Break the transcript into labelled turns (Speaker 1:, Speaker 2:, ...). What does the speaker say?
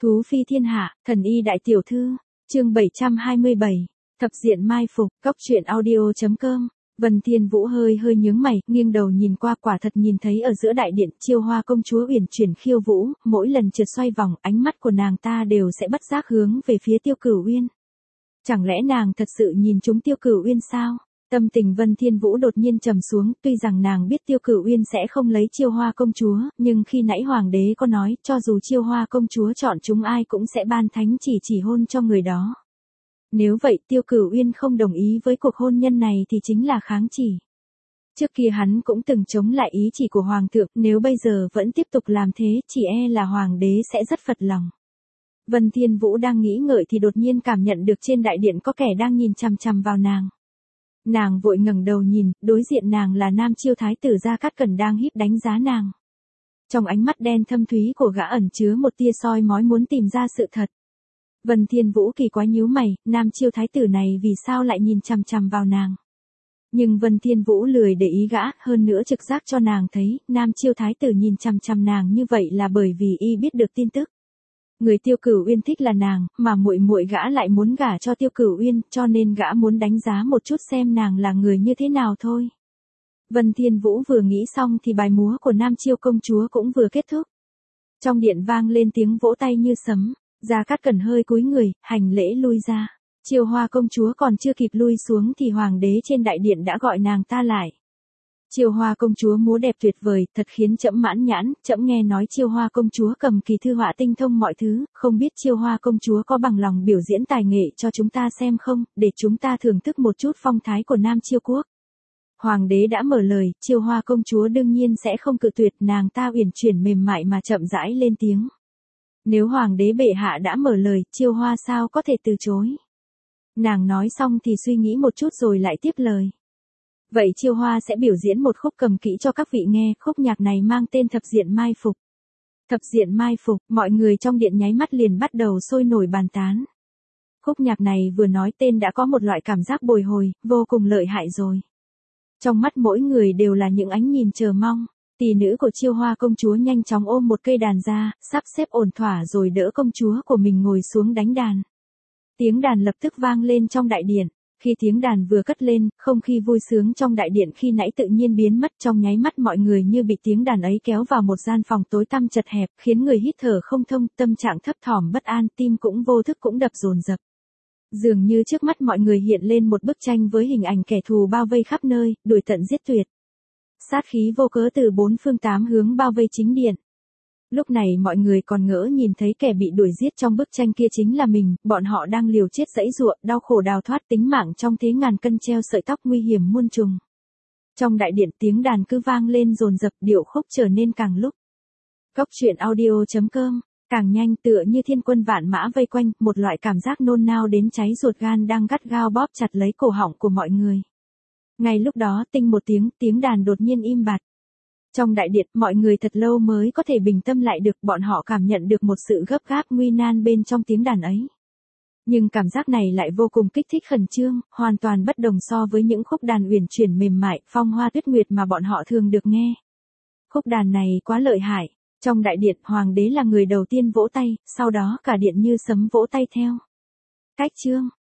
Speaker 1: Thú phi thiên hạ, thần y đại tiểu thư, chương 727, thập diện mai phục, cóc truyện audio.com. Vân Thiên Vũ hơi nhướng mày, nghiêng đầu nhìn qua, quả thật nhìn thấy ở giữa đại điện Chiêu Hoa công chúa uyển chuyển khiêu vũ, mỗi lần trượt xoay vòng, ánh mắt của nàng ta đều sẽ bất giác hướng về phía Tiêu Cửu Uyên. Chẳng lẽ nàng thật sự nhìn trúng Tiêu Cửu Uyên sao? Tâm tình Vân Thiên Vũ đột nhiên trầm xuống, tuy rằng nàng biết Tiêu Cửu Uyên sẽ không lấy Chiêu Hoa công chúa, nhưng khi nãy hoàng đế có nói, cho dù Chiêu Hoa công chúa chọn chúng ai cũng sẽ ban thánh chỉ hôn cho người đó. Nếu vậy Tiêu Cửu Uyên không đồng ý với cuộc hôn nhân này thì chính là kháng chỉ. Trước kia hắn cũng từng chống lại ý chỉ của hoàng thượng, nếu bây giờ vẫn tiếp tục làm thế, chỉ e là hoàng đế sẽ rất phật lòng. Vân Thiên Vũ đang nghĩ ngợi thì đột nhiên cảm nhận được trên đại điện có kẻ đang nhìn chằm chằm vào nàng. Nàng vội ngẩng đầu nhìn, đối diện nàng là Nam Chiêu thái tử Gia Cát Cẩn đang híp đánh giá nàng. Trong ánh mắt đen thâm thúy của gã ẩn chứa một tia soi mói muốn tìm ra sự thật. Vân Thiên Vũ kỳ quái nhíu mày, Nam Chiêu thái tử này vì sao lại nhìn chằm chằm vào nàng. Nhưng Vân Thiên Vũ lười để ý gã, hơn nữa trực giác cho nàng thấy, Nam Chiêu thái tử nhìn chằm chằm nàng như vậy là bởi vì y biết được tin tức. Người Tiêu Cửu Uyên thích là nàng, mà muội gã lại muốn gả cho Tiêu Cửu Uyên, cho nên gã muốn đánh giá một chút xem nàng là người như thế nào thôi. Vân Thiên Vũ vừa nghĩ xong thì bài múa của Nam Chiêu công chúa cũng vừa kết thúc. Trong điện vang lên tiếng vỗ tay như sấm, Gia Cát Cẩn hơi cúi người, hành lễ lui ra. Chiêu Hoa công chúa còn chưa kịp lui xuống thì hoàng đế trên đại điện đã gọi nàng ta lại. Chiêu Hoa công chúa múa đẹp tuyệt vời, thật khiến trẫm mãn nhãn, trẫm nghe nói Chiêu Hoa công chúa cầm kỳ thư họa tinh thông mọi thứ, không biết Chiêu Hoa công chúa có bằng lòng biểu diễn tài nghệ cho chúng ta xem không, để chúng ta thưởng thức một chút phong thái của Nam Chiêu quốc. Hoàng đế đã mở lời, Chiêu Hoa công chúa đương nhiên sẽ không cự tuyệt, nàng ta uyển chuyển mềm mại mà chậm rãi lên tiếng. Nếu hoàng đế bệ hạ đã mở lời, Chiêu Hoa sao có thể từ chối. Nàng nói xong thì suy nghĩ một chút rồi lại tiếp lời. Vậy Chiêu Hoa sẽ biểu diễn một khúc cầm kỹ cho các vị nghe, khúc nhạc này mang tên Thập diện mai phục. Thập diện mai phục, mọi người trong điện nháy mắt liền bắt đầu sôi nổi bàn tán. Khúc nhạc này vừa nói tên đã có một loại cảm giác bồi hồi, vô cùng lợi hại rồi. Trong mắt mỗi người đều là những ánh nhìn chờ mong. Tỷ nữ của Chiêu Hoa công chúa nhanh chóng ôm một cây đàn ra, sắp xếp ổn thỏa rồi đỡ công chúa của mình ngồi xuống đánh đàn. Tiếng đàn lập tức vang lên trong đại điện. Khi tiếng đàn vừa cất lên, không khí vui sướng trong đại điện khi nãy tự nhiên biến mất, trong nháy mắt mọi người như bị tiếng đàn ấy kéo vào một gian phòng tối tăm chật hẹp, khiến người hít thở không thông, tâm trạng thấp thỏm bất an, tim cũng vô thức cũng đập dồn dập. Dường như trước mắt mọi người hiện lên một bức tranh với hình ảnh kẻ thù bao vây khắp nơi, đuổi tận giết tuyệt. Sát khí vô cớ từ bốn phương tám hướng bao vây chính điện. Lúc này mọi người còn ngỡ nhìn thấy kẻ bị đuổi giết trong bức tranh kia chính là mình, bọn họ đang liều chết giãy giụa, đau khổ đào thoát tính mạng trong thế ngàn cân treo sợi tóc nguy hiểm muôn trùng. Trong đại điện tiếng đàn cứ vang lên dồn dập, điệu khúc trở nên càng lúc. Cóc truyện audio.com, càng nhanh tựa như thiên quân vạn mã vây quanh, một loại cảm giác nôn nao đến cháy ruột gan đang gắt gao bóp chặt lấy cổ họng của mọi người. Ngay lúc đó tinh một tiếng đàn đột nhiên im bặt. Trong đại điện, mọi người thật lâu mới có thể bình tâm lại được, bọn họ cảm nhận được một sự gấp gáp nguy nan bên trong tiếng đàn ấy. Nhưng cảm giác này lại vô cùng kích thích khẩn trương, hoàn toàn bất đồng so với những khúc đàn uyển chuyển mềm mại, phong hoa tuyết nguyệt mà bọn họ thường được nghe. Khúc đàn này quá lợi hại. Trong đại điện, hoàng đế là người đầu tiên vỗ tay, sau đó cả điện như sấm vỗ tay theo. Cách chương,